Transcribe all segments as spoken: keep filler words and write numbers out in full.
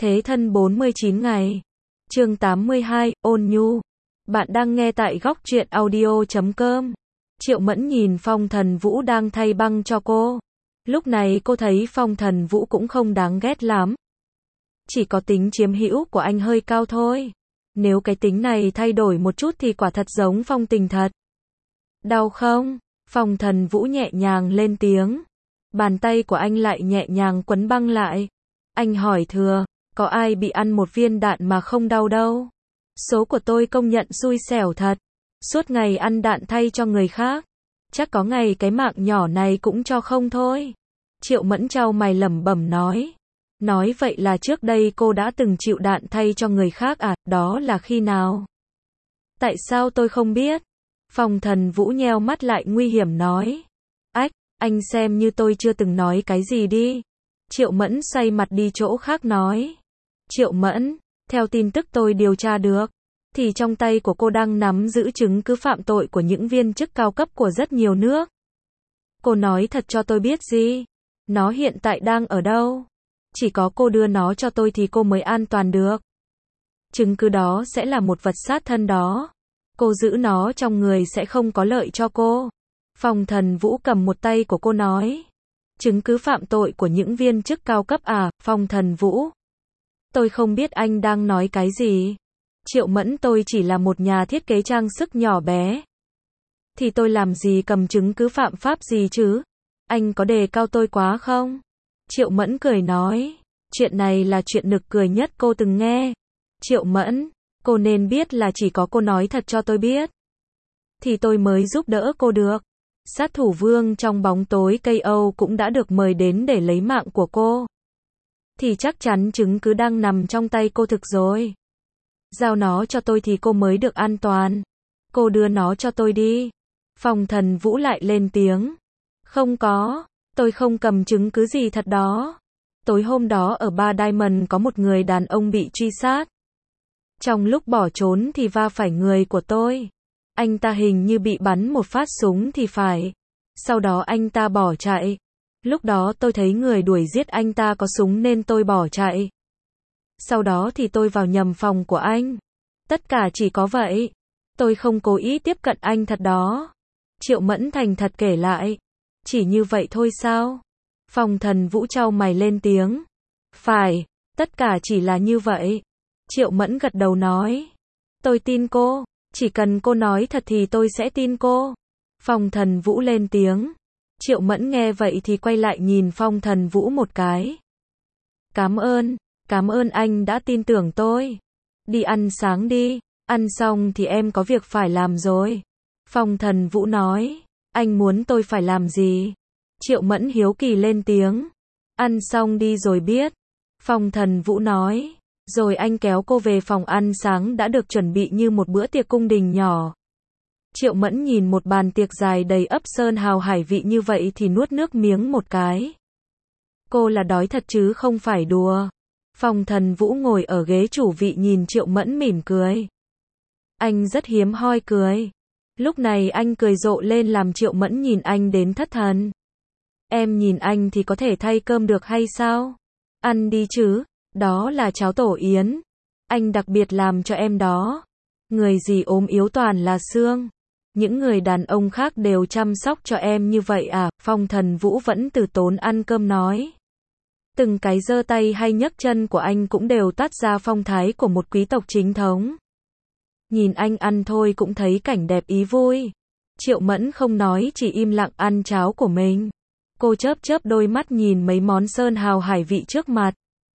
Thế thân bốn mươi chín ngày. Chương tám mươi hai, ôn nhu. Bạn đang nghe tại góc truyện audio chấm com. Triệu Mẫn nhìn Phong Thần Vũ đang thay băng cho cô. Lúc này cô thấy Phong Thần Vũ cũng không đáng ghét lắm. Chỉ có tính chiếm hữu của anh hơi cao thôi. Nếu cái tính này thay đổi một chút thì quả thật giống Phong Tình thật. Đau không? Phong Thần Vũ nhẹ nhàng lên tiếng. Bàn tay của anh lại nhẹ nhàng quấn băng lại. Anh hỏi thừa, có ai bị ăn một viên đạn mà không đau đâu. Số của tôi công nhận xui xẻo thật. Suốt ngày ăn đạn thay cho người khác. Chắc có ngày cái mạng nhỏ này cũng cho không thôi. Triệu Mẫn chau mày lẩm bẩm nói. Nói vậy là trước đây cô đã từng chịu đạn thay cho người khác à, đó là khi nào? Tại sao tôi không biết? Phong Thần Vũ nheo mắt lại nguy hiểm nói. Ách, anh xem như tôi chưa từng nói cái gì đi. Triệu Mẫn xoay mặt đi chỗ khác nói. Triệu Mẫn, theo tin tức tôi điều tra được, thì trong tay của cô đang nắm giữ chứng cứ phạm tội của những viên chức cao cấp của rất nhiều nước. Cô nói thật cho tôi biết gì? Nó hiện tại đang ở đâu? Chỉ có cô đưa nó cho tôi thì cô mới an toàn được. Chứng cứ đó sẽ là một vật sát thân đó. Cô giữ nó trong người sẽ không có lợi cho cô. Phong Thần Vũ cầm một tay của cô nói. Chứng cứ phạm tội của những viên chức cao cấp à, Phong Thần Vũ? Tôi không biết anh đang nói cái gì. Triệu Mẫn, tôi chỉ là một nhà thiết kế trang sức nhỏ bé. Thì tôi làm gì cầm chứng cứ phạm pháp gì chứ? Anh có đề cao tôi quá không? Triệu Mẫn cười nói. Chuyện này là chuyện nực cười nhất cô từng nghe. Triệu Mẫn, cô nên biết là chỉ có cô nói thật cho tôi biết, thì tôi mới giúp đỡ cô được. Sát thủ vương trong bóng tối ca o cũng đã được mời đến để lấy mạng của cô. Thì chắc chắn chứng cứ đang nằm trong tay cô thực rồi. Giao nó cho tôi thì cô mới được an toàn. Cô đưa nó cho tôi đi. Phong Thần Vũ lại lên tiếng. Không có, tôi không cầm chứng cứ gì thật đó. Tối hôm đó ở Bar Diamond có một người đàn ông bị truy sát. Trong lúc bỏ trốn thì va phải người của tôi. Anh ta hình như bị bắn một phát súng thì phải. Sau đó anh ta bỏ chạy. Lúc đó tôi thấy người đuổi giết anh ta có súng nên tôi bỏ chạy. Sau đó thì tôi vào nhầm phòng của anh. Tất cả chỉ có vậy. Tôi không cố ý tiếp cận anh thật đó. Triệu Mẫn thành thật kể lại. Chỉ như vậy thôi sao? Phong Thần Vũ chau mày lên tiếng. Phải, tất cả chỉ là như vậy. Triệu Mẫn gật đầu nói. Tôi tin cô. Chỉ cần cô nói thật thì tôi sẽ tin cô. Phong Thần Vũ lên tiếng. Triệu Mẫn nghe vậy thì quay lại nhìn Phong Thần Vũ một cái. Cảm ơn, cảm ơn anh đã tin tưởng tôi. Đi ăn sáng đi, ăn xong thì em có việc phải làm rồi. Phong Thần Vũ nói. Anh muốn tôi phải làm gì? Triệu Mẫn hiếu kỳ lên tiếng. Ăn xong đi rồi biết. Phong Thần Vũ nói. Rồi anh kéo cô về phòng ăn sáng đã được chuẩn bị như một bữa tiệc cung đình nhỏ. Triệu Mẫn nhìn một bàn tiệc dài đầy ắp sơn hào hải vị như vậy thì nuốt nước miếng một cái. Cô là đói thật chứ không phải đùa. Phong Thần Vũ ngồi ở ghế chủ vị nhìn Triệu Mẫn mỉm cười. Anh rất hiếm hoi cười. Lúc này anh cười rộ lên làm Triệu Mẫn nhìn anh đến thất thần. Em nhìn anh thì có thể thay cơm được hay sao? Ăn đi chứ. Đó là cháo tổ yến. Anh đặc biệt làm cho em đó. Người gì ốm yếu toàn là xương. Những người đàn ông khác đều chăm sóc cho em như vậy à? Phong Thần Vũ vẫn từ tốn ăn cơm nói. Từng cái giơ tay hay nhấc chân của anh cũng đều toát ra phong thái của một quý tộc chính thống. Nhìn anh ăn thôi cũng thấy cảnh đẹp ý vui. Triệu Mẫn không nói chỉ im lặng ăn cháo của mình. Cô chớp chớp đôi mắt nhìn mấy món sơn hào hải vị trước mặt.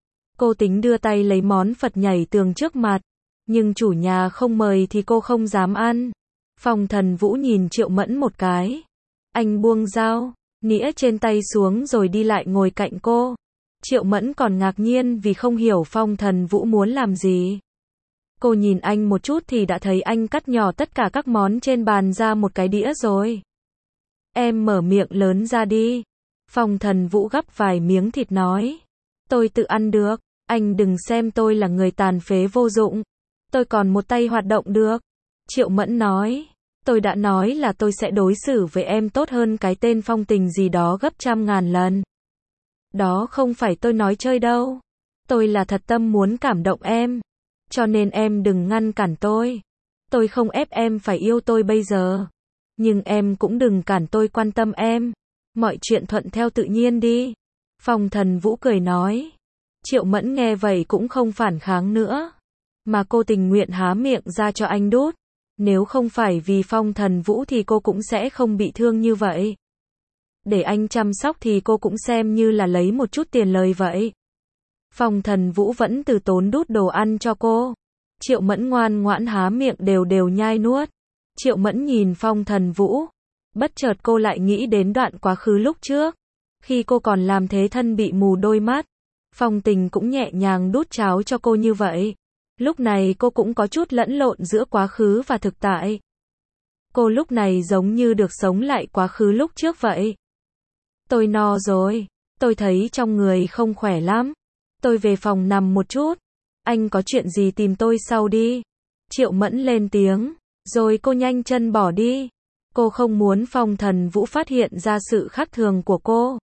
Cô tính đưa tay lấy món Phật nhảy tường trước mặt. Nhưng chủ nhà không mời thì cô không dám ăn. Phong Thần Vũ nhìn Triệu Mẫn một cái. Anh buông dao, nĩa trên tay xuống rồi đi lại ngồi cạnh cô. Triệu Mẫn còn ngạc nhiên vì không hiểu Phong Thần Vũ muốn làm gì. Cô nhìn anh một chút thì đã thấy anh cắt nhỏ tất cả các món trên bàn ra một cái đĩa rồi. Em mở miệng lớn ra đi. Phong Thần Vũ gắp vài miếng thịt nói. Tôi tự ăn được. Anh đừng xem tôi là người tàn phế vô dụng. Tôi còn một tay hoạt động được. Triệu Mẫn nói. Tôi đã nói là tôi sẽ đối xử với em tốt hơn cái tên Phong Tình gì đó gấp trăm ngàn lần. Đó không phải tôi nói chơi đâu. Tôi là thật tâm muốn cảm động em. Cho nên em đừng ngăn cản tôi. Tôi không ép em phải yêu tôi bây giờ. Nhưng em cũng đừng cản tôi quan tâm em. Mọi chuyện thuận theo tự nhiên đi. Phong Thần Vũ cười nói. Triệu Mẫn nghe vậy cũng không phản kháng nữa. Mà cô tình nguyện há miệng ra cho anh đút. Nếu không phải vì Phong Thần Vũ thì cô cũng sẽ không bị thương như vậy. Để anh chăm sóc thì cô cũng xem như là lấy một chút tiền lời vậy. Phong Thần Vũ vẫn từ tốn đút đồ ăn cho cô. Triệu Mẫn ngoan ngoãn há miệng đều đều nhai nuốt. Triệu Mẫn nhìn Phong Thần Vũ. Bất chợt cô lại nghĩ đến đoạn quá khứ lúc trước. Khi cô còn làm thế thân bị mù đôi mắt. Phong Tình cũng nhẹ nhàng đút cháo cho cô như vậy. Lúc này cô cũng có chút lẫn lộn giữa quá khứ và thực tại. Cô lúc này giống như được sống lại quá khứ lúc trước vậy. Tôi no rồi. Tôi thấy trong người không khỏe lắm. Tôi về phòng nằm một chút. Anh có chuyện gì tìm tôi sau đi. Triệu Mẫn lên tiếng. Rồi cô nhanh chân bỏ đi. Cô không muốn Phong Thần Vũ phát hiện ra sự khác thường của cô.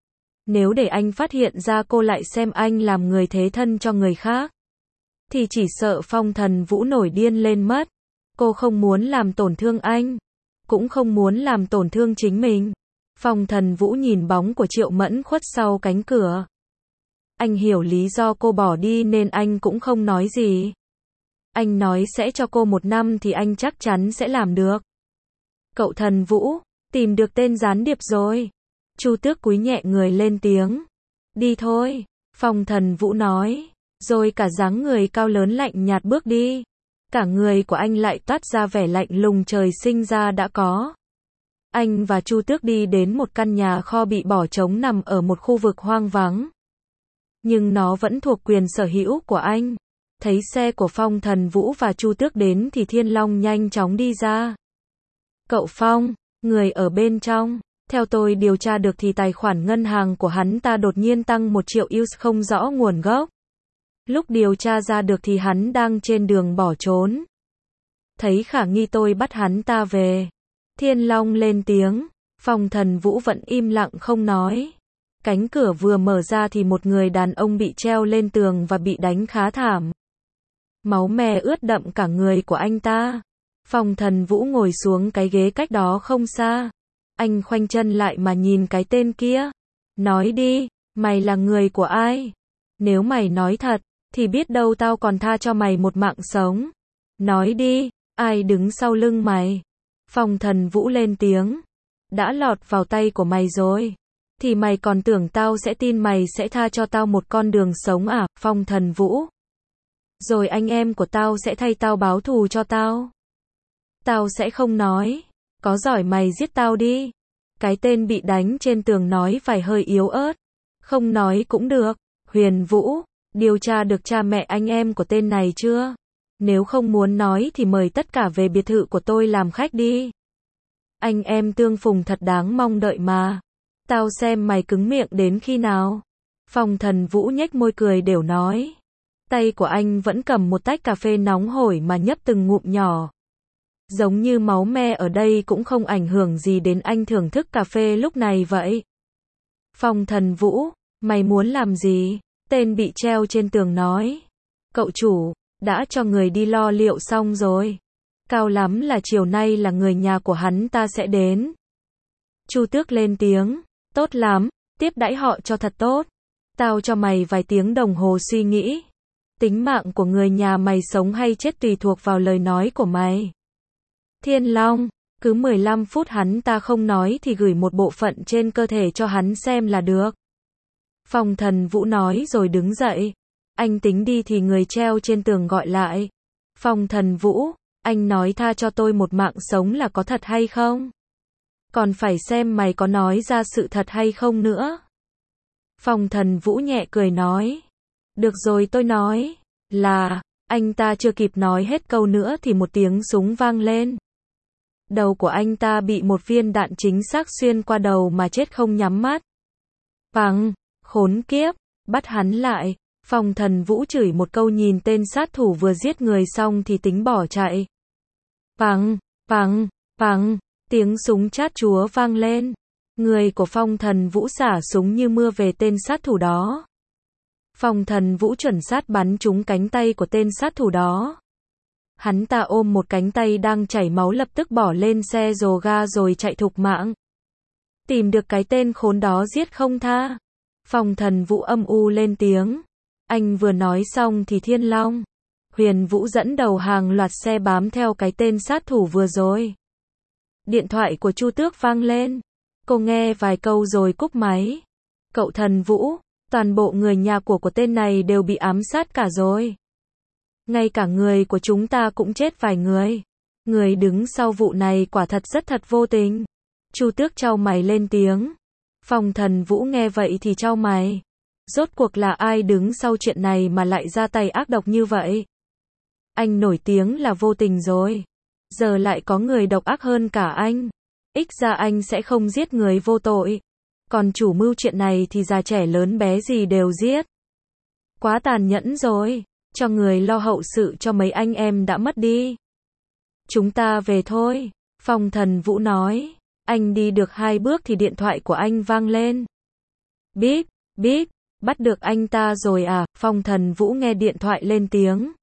Nếu để anh phát hiện ra cô lại xem anh làm người thế thân cho người khác. Thì chỉ sợ Phong Thần Vũ nổi điên lên mất. Cô không muốn làm tổn thương anh. Cũng không muốn làm tổn thương chính mình. Phong Thần Vũ nhìn bóng của Triệu Mẫn khuất sau cánh cửa. Anh hiểu lý do cô bỏ đi nên anh cũng không nói gì. Anh nói sẽ cho cô một năm thì anh chắc chắn sẽ làm được. Cậu Thần Vũ, tìm được tên gián điệp rồi. Chu Tước cúi nhẹ người lên tiếng. Đi thôi, Phong Thần Vũ nói. Rồi cả dáng người cao lớn lạnh nhạt bước đi. Cả người của anh lại toát ra vẻ lạnh lùng trời sinh ra đã có. Anh và Chu Tước đi đến một căn nhà kho bị bỏ trống nằm ở một khu vực hoang vắng. Nhưng nó vẫn thuộc quyền sở hữu của anh. Thấy xe của Phong Thần Vũ và Chu Tước đến thì Thiên Long nhanh chóng đi ra. Cậu Phong, người ở bên trong. Theo tôi điều tra được thì tài khoản ngân hàng của hắn ta đột nhiên tăng một triệu u ét không rõ nguồn gốc. Lúc điều tra ra được thì hắn đang trên đường bỏ trốn. Thấy khả nghi tôi bắt hắn ta về. Thiên Long lên tiếng. Phong Thần Vũ vẫn im lặng không nói. Cánh cửa vừa mở ra thì một người đàn ông bị treo lên tường và bị đánh khá thảm. Máu me ướt đậm cả người của anh ta. Phong Thần Vũ ngồi xuống cái ghế cách đó không xa. Anh khoanh chân lại mà nhìn cái tên kia. Nói đi, mày là người của ai? Nếu mày nói thật, thì biết đâu tao còn tha cho mày một mạng sống. Nói đi, ai đứng sau lưng mày? Phong Thần Vũ lên tiếng. Đã lọt vào tay của mày rồi. Thì mày còn tưởng tao sẽ tin mày sẽ tha cho tao một con đường sống à, Phong Thần Vũ? Rồi anh em của tao sẽ thay tao báo thù cho tao. Tao sẽ không nói. Có giỏi mày giết tao đi. Cái tên bị đánh trên tường nói phải hơi yếu ớt. Không nói cũng được. Huyền Vũ, điều tra được cha mẹ anh em của tên này chưa? Nếu không muốn nói thì mời tất cả về biệt thự của tôi làm khách đi. Anh em tương phùng thật đáng mong đợi mà. Tao xem mày cứng miệng đến khi nào. Phong Thần Vũ nhếch môi cười đều nói. Tay của anh vẫn cầm một tách cà phê nóng hổi mà nhấp từng ngụm nhỏ. Giống như máu me ở đây cũng không ảnh hưởng gì đến anh thưởng thức cà phê lúc này vậy. Phong Thần Vũ, mày muốn làm gì? Tên bị treo trên tường nói. Cậu chủ, đã cho người đi lo liệu xong rồi. Cao lắm là chiều nay là người nhà của hắn ta sẽ đến. Chu Tước lên tiếng. Tốt lắm, tiếp đãi họ cho thật tốt. Tao cho mày vài tiếng đồng hồ suy nghĩ. Tính mạng của người nhà mày sống hay chết tùy thuộc vào lời nói của mày. Thiên Long, cứ mười lăm phút hắn ta không nói thì gửi một bộ phận trên cơ thể cho hắn xem là được. Phong Thần Vũ nói rồi đứng dậy. Anh tính đi thì người treo trên tường gọi lại. Phong Thần Vũ, anh nói tha cho tôi một mạng sống là có thật hay không? Còn phải xem mày có nói ra sự thật hay không nữa. Phong Thần Vũ nhẹ cười nói. Được rồi tôi nói. Là, anh ta chưa kịp nói hết câu nữa thì một tiếng súng vang lên. Đầu của anh ta bị một viên đạn chính xác xuyên qua đầu mà chết không nhắm mắt. Bằng, khốn kiếp, bắt hắn lại. Phong Thần Vũ chửi một câu nhìn tên sát thủ vừa giết người xong thì tính bỏ chạy. Bằng, bằng, bằng, tiếng súng chát chúa vang lên. Người của Phong Thần Vũ xả súng như mưa về tên sát thủ đó. Phong Thần Vũ chuẩn xác bắn trúng cánh tay của tên sát thủ đó. Hắn ta ôm một cánh tay đang chảy máu lập tức bỏ lên xe rồ ga rồi chạy thục mạng. Tìm được cái tên khốn đó giết không tha. Phong Thần Vũ âm u lên tiếng. Anh vừa nói xong thì Thiên Long, Huyền Vũ dẫn đầu hàng loạt xe bám theo cái tên sát thủ vừa rồi. Điện thoại của Chu Tước vang lên. Cô nghe vài câu rồi cúp máy. Cậu Thần Vũ, toàn bộ người nhà của của tên này đều bị ám sát cả rồi. Ngay cả người của chúng ta cũng chết vài người. Người đứng sau vụ này quả thật rất thật vô tình. Chu Tước chau mày lên tiếng. Phong Thần Vũ nghe vậy thì chau mày. Rốt cuộc là ai đứng sau chuyện này mà lại ra tay ác độc như vậy? Anh nổi tiếng là vô tình rồi. Giờ lại có người độc ác hơn cả anh. Ít ra anh sẽ không giết người vô tội. Còn chủ mưu chuyện này thì già trẻ lớn bé gì đều giết. Quá tàn nhẫn rồi. Cho người lo hậu sự cho mấy anh em đã mất đi. Chúng ta về thôi. Phong Thần Vũ nói. Anh đi được hai bước thì điện thoại của anh vang lên. Bíp, bíp, bắt được anh ta rồi à? Phong Thần Vũ nghe điện thoại lên tiếng.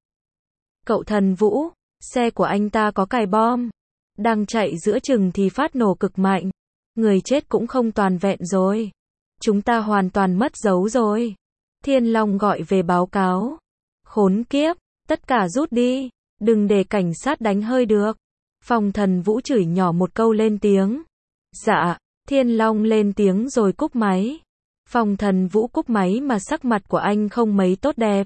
Cậu Thần Vũ, xe của anh ta có cài bom. Đang chạy giữa chừng thì phát nổ cực mạnh. Người chết cũng không toàn vẹn rồi. Chúng ta hoàn toàn mất dấu rồi. Thiên Long gọi về báo cáo. Khốn kiếp, tất cả rút đi. Đừng để cảnh sát đánh hơi được. Phong Thần Vũ chửi nhỏ một câu lên tiếng. Dạ, Thiên Long lên tiếng rồi cúp máy. Phong Thần Vũ cúp máy mà sắc mặt của anh không mấy tốt đẹp.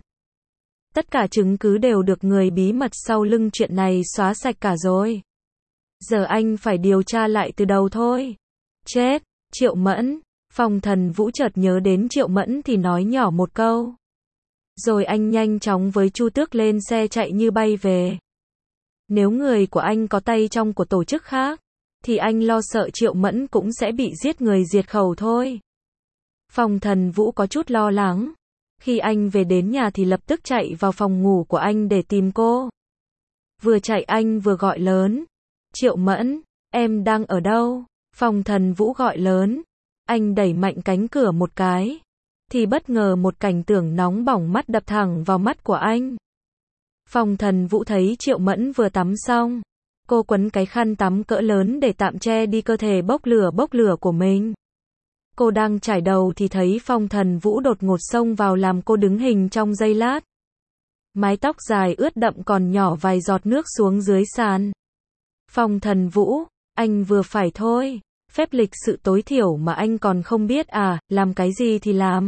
Tất cả chứng cứ đều được người bí mật sau lưng chuyện này xóa sạch cả rồi. Giờ anh phải điều tra lại từ đầu thôi. Chết, Triệu Mẫn. Phong Thần Vũ chợt nhớ đến Triệu Mẫn thì nói nhỏ một câu. Rồi anh nhanh chóng với Chu Tước lên xe chạy như bay về. Nếu người của anh có tay trong của tổ chức khác, thì anh lo sợ Triệu Mẫn cũng sẽ bị giết người diệt khẩu thôi. Phong Thần Vũ có chút lo lắng. Khi anh về đến nhà thì lập tức chạy vào phòng ngủ của anh để tìm cô. Vừa chạy anh vừa gọi lớn. Triệu Mẫn, em đang ở đâu? Phong Thần Vũ gọi lớn. Anh đẩy mạnh cánh cửa một cái. Thì bất ngờ một cảnh tượng nóng bỏng mắt đập thẳng vào mắt của anh. Phong Thần Vũ thấy Triệu Mẫn vừa tắm xong. Cô quấn cái khăn tắm cỡ lớn để tạm che đi cơ thể bốc lửa bốc lửa của mình. Cô đang chải đầu thì thấy Phong Thần Vũ đột ngột xông vào làm cô đứng hình trong giây lát. Mái tóc dài ướt đậm còn nhỏ vài giọt nước xuống dưới sàn. Phong Thần Vũ, anh vừa phải thôi. Phép lịch sự tối thiểu mà anh còn không biết à, làm cái gì thì làm.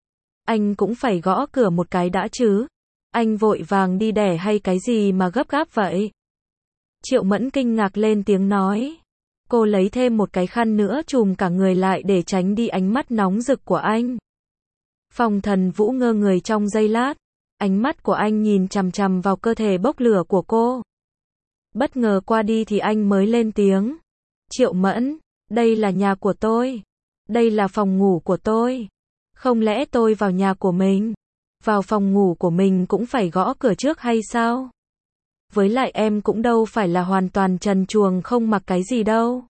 Anh cũng phải gõ cửa một cái đã chứ. Anh vội vàng đi đẻ hay cái gì mà gấp gáp vậy? Triệu Mẫn kinh ngạc lên tiếng nói. Cô lấy thêm một cái khăn nữa trùm cả người lại để tránh đi ánh mắt nóng rực của anh. Phong Thần Vũ ngơ người trong giây lát. Ánh mắt của anh nhìn chằm chằm vào cơ thể bốc lửa của cô. Bất ngờ qua đi thì anh mới lên tiếng. Triệu Mẫn, đây là nhà của tôi. Đây là phòng ngủ của tôi. Không lẽ tôi vào nhà của mình? Vào phòng ngủ của mình cũng phải gõ cửa trước hay sao? Với lại em cũng đâu phải là hoàn toàn trần truồng không mặc cái gì đâu.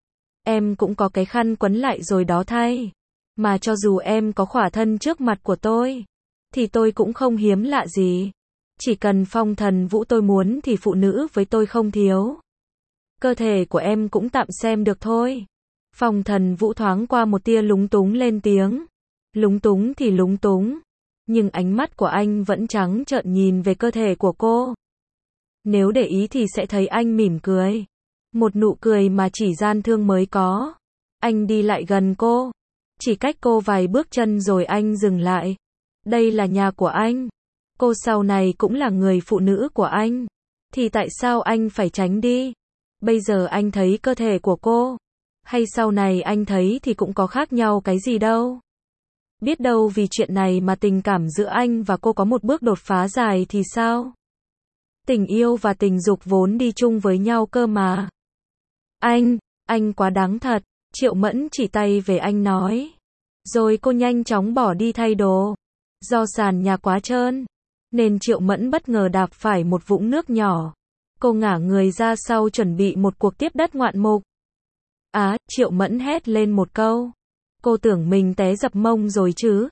Em cũng có cái khăn quấn lại rồi đó thay. Mà cho dù em có khỏa thân trước mặt của tôi, thì tôi cũng không hiếm lạ gì. Chỉ cần Phong Thần Vũ tôi muốn thì phụ nữ với tôi không thiếu. Cơ thể của em cũng tạm xem được thôi. Phong Thần Vũ thoáng qua một tia lúng túng lên tiếng. Lúng túng thì lúng túng. Nhưng ánh mắt của anh vẫn trắng trợn nhìn về cơ thể của cô. Nếu để ý thì sẽ thấy anh mỉm cười. Một nụ cười mà chỉ gian thương mới có. Anh đi lại gần cô. Chỉ cách cô vài bước chân rồi anh dừng lại. Đây là nhà của anh. Cô sau này cũng là người phụ nữ của anh. Thì tại sao anh phải tránh đi? Bây giờ anh thấy cơ thể của cô. Hay sau này anh thấy thì cũng có khác nhau cái gì đâu. Biết đâu vì chuyện này mà tình cảm giữa anh và cô có một bước đột phá dài thì sao? Tình yêu và tình dục vốn đi chung với nhau cơ mà. Anh, anh quá đáng thật. Triệu Mẫn chỉ tay về anh nói. Rồi cô nhanh chóng bỏ đi thay đồ. Do sàn nhà quá trơn, nên Triệu Mẫn bất ngờ đạp phải một vũng nước nhỏ. Cô ngả người ra sau chuẩn bị một cuộc tiếp đất ngoạn mục. Á, à, Triệu Mẫn hét lên một câu. Cô tưởng mình té dập mông rồi chứ.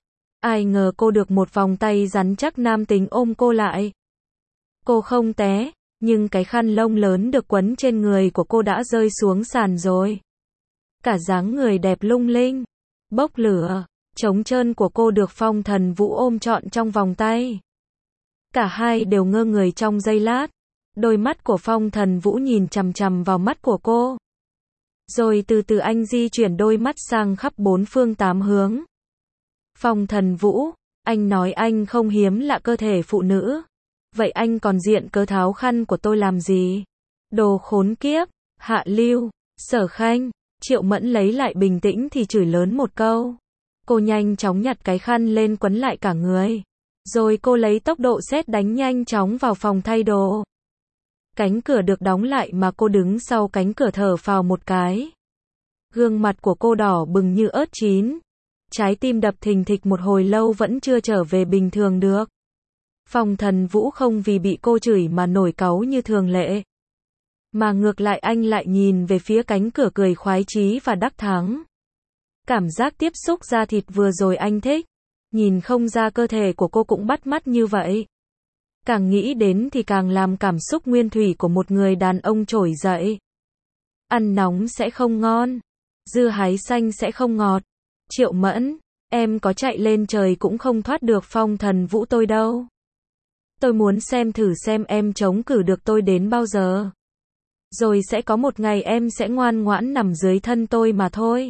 Ai ngờ cô được một vòng tay rắn chắc nam tính ôm cô lại. Cô không té, nhưng cái khăn lông lớn được quấn trên người của cô đã rơi xuống sàn rồi. Cả dáng người đẹp lung linh, bốc lửa, trống trơn của cô được Phong Thần Vũ ôm trọn trong vòng tay. Cả hai đều ngơ người trong giây lát. Đôi mắt của Phong Thần Vũ nhìn chằm chằm vào mắt của cô. Rồi từ từ anh di chuyển đôi mắt sang khắp bốn phương tám hướng. Phong Thần Vũ, anh nói anh không hiếm lạ cơ thể phụ nữ. Vậy anh còn diện cớ tháo khăn của tôi làm gì? Đồ khốn kiếp, hạ lưu, Sở Khanh. Triệu Mẫn lấy lại bình tĩnh thì chửi lớn một câu. Cô nhanh chóng nhặt cái khăn lên quấn lại cả người. Rồi cô lấy tốc độ sét đánh nhanh chóng vào phòng thay đồ. Cánh cửa được đóng lại mà cô đứng sau cánh cửa thở phào một cái. Gương mặt của cô đỏ bừng như ớt chín. Trái tim đập thình thịch một hồi lâu vẫn chưa trở về bình thường được. Phong Thần Vũ không vì bị cô chửi mà nổi cáu như thường lệ. Mà ngược lại anh lại nhìn về phía cánh cửa cười khoái chí và đắc thắng. Cảm giác tiếp xúc da thịt vừa rồi anh thích. Nhìn không ra cơ thể của cô cũng bắt mắt như vậy. Càng nghĩ đến thì càng làm cảm xúc nguyên thủy của một người đàn ông trỗi dậy. Ăn nóng sẽ không ngon. Dưa hái xanh sẽ không ngọt. Triệu Mẫn, em có chạy lên trời cũng không thoát được Phong Thần Vũ tôi đâu. Tôi muốn xem thử xem em chống cử được tôi đến bao giờ. Rồi sẽ có một ngày em sẽ ngoan ngoãn nằm dưới thân tôi mà thôi.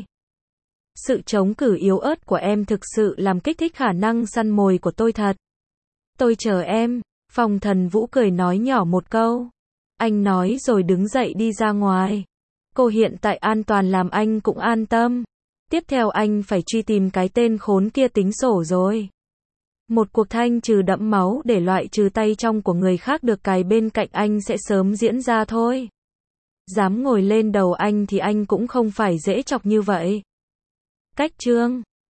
Sự chống cử yếu ớt của em thực sự làm kích thích khả năng săn mồi của tôi thật. Tôi chờ em. Phong Thần Vũ cười nói nhỏ một câu. Anh nói rồi đứng dậy đi ra ngoài. Cô hiện tại an toàn làm anh cũng an tâm. Tiếp theo anh phải truy tìm cái tên khốn kia tính sổ rồi. Một cuộc thanh trừ đẫm máu để loại trừ tay trong của người khác được cài bên cạnh anh sẽ sớm diễn ra thôi. Dám ngồi lên đầu anh thì anh cũng không phải dễ chọc như vậy. Cách chương